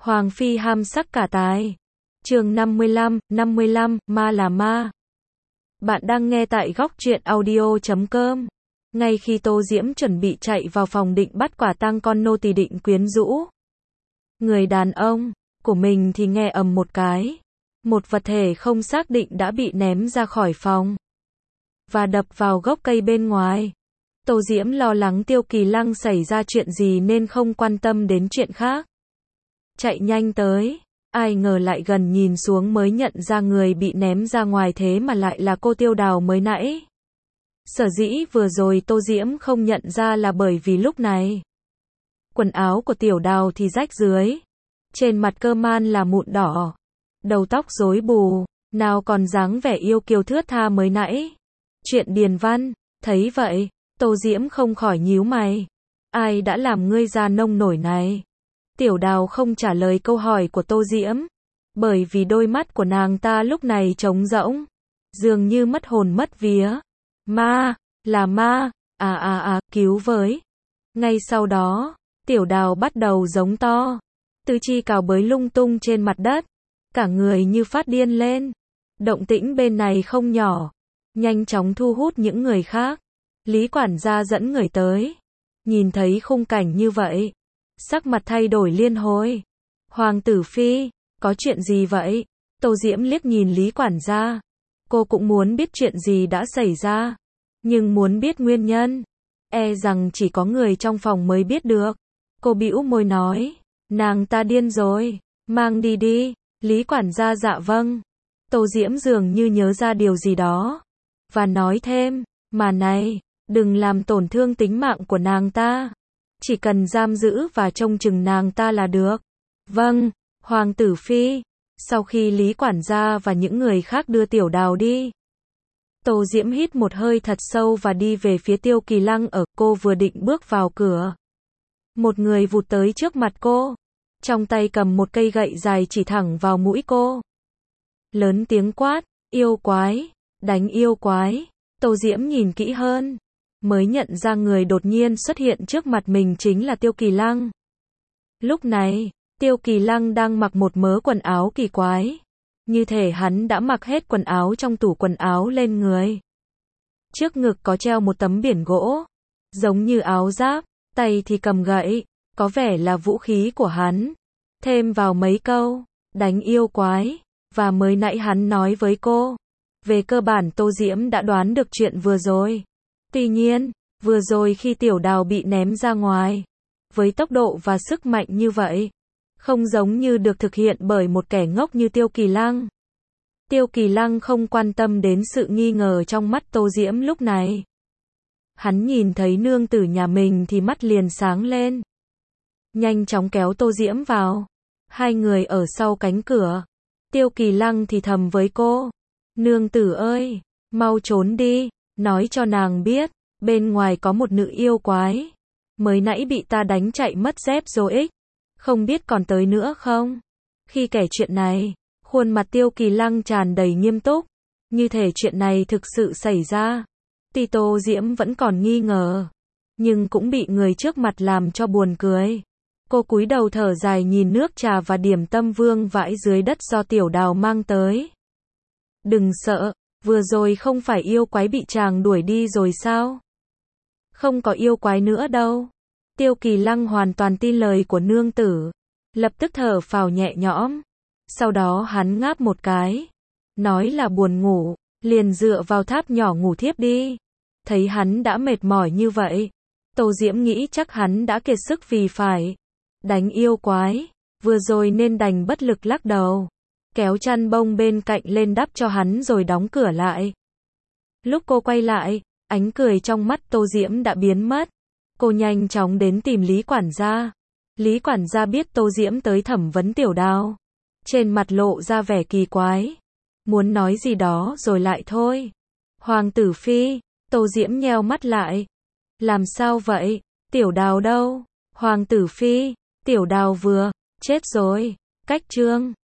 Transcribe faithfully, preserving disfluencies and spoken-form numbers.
Hoàng phi ham sắc cả tài. Chương năm mươi lăm, năm mươi lăm, ma là ma. Bạn đang nghe tại góc truyện audio chấm com. Ngay khi Tô Diễm chuẩn bị chạy vào phòng định bắt quả tang con nô tỳ định quyến rũ người đàn ông của mình thì nghe ầm một cái. Một vật thể không xác định đã bị ném ra khỏi phòng và đập vào gốc cây bên ngoài. Tô Diễm lo lắng Tiêu Kỳ Lăng xảy ra chuyện gì nên không quan tâm đến chuyện khác. Chạy nhanh tới, ai ngờ lại gần nhìn xuống mới nhận ra người bị ném ra ngoài thế mà lại là cô Tiêu Đào mới nãy. Sở dĩ vừa rồi Tô Diễm không nhận ra là bởi vì lúc này quần áo của Tiểu Đào thì rách rưới, trên mặt cơ man là mụn đỏ, đầu tóc rối bù, nào còn dáng vẻ yêu kiều thướt tha mới nãy. Chuyện điền văn, thấy vậy, Tô Diễm không khỏi nhíu mày. Ai đã làm ngươi ra nông nổi này? Tiểu Đào không trả lời câu hỏi của Tô Diễm, bởi vì đôi mắt của nàng ta lúc này trống rỗng, dường như mất hồn mất vía. Ma, là ma, à à à, cứu với. Ngay sau đó, Tiểu Đào bắt đầu giống to, tứ chi cào bới lung tung trên mặt đất, cả người như phát điên lên. Động tĩnh bên này không nhỏ, nhanh chóng thu hút những người khác. Lý quản gia dẫn người tới, nhìn thấy khung cảnh như vậy, sắc mặt thay đổi liên hồi. Hoàng tử phi, có chuyện gì vậy? Tô Diễm liếc nhìn Lý quản gia. Cô cũng muốn biết chuyện gì đã xảy ra, nhưng muốn biết nguyên nhân, e rằng chỉ có người trong phòng mới biết được. Cô bĩu môi nói, nàng ta điên rồi, mang đi đi. Lý quản gia dạ vâng. Tô Diễm dường như nhớ ra điều gì đó, và nói thêm, mà này, đừng làm tổn thương tính mạng của nàng ta. Chỉ cần giam giữ và trông chừng nàng ta là được. Vâng, Hoàng tử phi. Sau khi Lý quản gia và những người khác đưa Tiểu Đào đi, Tô Diễm hít một hơi thật sâu và đi về phía Tiêu Kỳ Lăng. Ở cô vừa định bước vào cửa, một người vụt tới trước mặt cô, trong tay cầm một cây gậy dài chỉ thẳng vào mũi cô. Lớn tiếng quát, yêu quái, đánh yêu quái. Tô Diễm nhìn kỹ hơn, mới nhận ra người đột nhiên xuất hiện trước mặt mình chính là Tiêu Kỳ Lăng. Lúc này, Tiêu Kỳ Lăng đang mặc một mớ quần áo kỳ quái, như thể hắn đã mặc hết quần áo trong tủ quần áo lên người. Trước ngực có treo một tấm biển gỗ, giống như áo giáp, tay thì cầm gậy, có vẻ là vũ khí của hắn. Thêm vào mấy câu, đánh yêu quái, và mới nãy hắn nói với cô. Về cơ bản Tô Diễm đã đoán được chuyện vừa rồi. Tuy nhiên, vừa rồi khi Tiểu Đào bị ném ra ngoài, với tốc độ và sức mạnh như vậy, không giống như được thực hiện bởi một kẻ ngốc như Tiêu Kỳ Lăng. Tiêu Kỳ Lăng không quan tâm đến sự nghi ngờ trong mắt Tô Diễm lúc này. Hắn nhìn thấy nương tử nhà mình thì mắt liền sáng lên, nhanh chóng kéo Tô Diễm vào. Hai người ở sau cánh cửa. Tiêu Kỳ Lăng thì thầm với cô, nương tử ơi, mau trốn đi, nói cho nàng biết, bên ngoài có một nữ yêu quái, mới nãy bị ta đánh chạy mất dép rồi ích, không biết còn tới nữa không? Khi kể chuyện này, khuôn mặt Tiêu Kỳ Lăng tràn đầy nghiêm túc, như thể chuyện này thực sự xảy ra. Tuy Tô Diễm vẫn còn nghi ngờ, nhưng cũng bị người trước mặt làm cho buồn cười. Cô cúi đầu thở dài nhìn nước trà và điểm tâm vương vãi dưới đất do Tiểu Đào mang tới. Đừng sợ, vừa rồi không phải yêu quái bị chàng đuổi đi rồi sao? Không có yêu quái nữa đâu. Tiêu Kỳ Lăng hoàn toàn tin lời của nương tử, lập tức thở phào nhẹ nhõm. Sau đó hắn ngáp một cái, nói là buồn ngủ, liền dựa vào tháp nhỏ ngủ thiếp đi. Thấy hắn đã mệt mỏi như vậy, Tô Diễm nghĩ chắc hắn đã kiệt sức vì phải đánh yêu quái, vừa rồi nên đành bất lực lắc đầu, kéo chăn bông bên cạnh lên đắp cho hắn rồi đóng cửa lại. Lúc cô quay lại, ánh cười trong mắt Tô Diễm đã biến mất. Cô nhanh chóng đến tìm Lý quản gia. Lý quản gia biết Tô Diễm tới thẩm vấn Tiểu Đào, trên mặt lộ ra vẻ kỳ quái, muốn nói gì đó rồi lại thôi. Hoàng tử phi, Tô Diễm nheo mắt lại. Làm sao vậy? Tiểu Đào đâu? Hoàng tử phi, Tiểu Đào vừa chết rồi. Cách chương